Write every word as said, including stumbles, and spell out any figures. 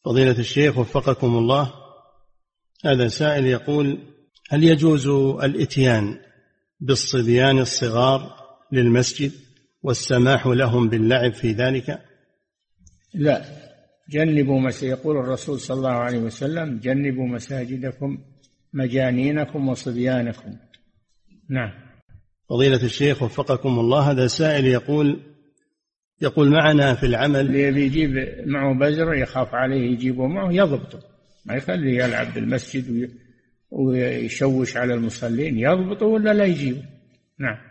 فضيلة الشيخ وفقكم الله، هذا سائل يقول: هل يجوز الإتيان بالصبيان الصغار للمسجد والسماح لهم باللعب في ذلك؟ لا، جنبوا مساجد، يقول الرسول صلى الله عليه وسلم: جنبوا مساجدكم مجانينكم وصبيانكم. نعم. فضيلة الشيخ وفقكم الله، هذا سائل يقول يقول معنا في العمل اللي بيجيب معه بزر يخاف عليه يجيبه معه يضبطه، ما يخليه يلعب بالمسجد ويشوش على المصلين، يضبطه ولا لا يجيبه. نعم.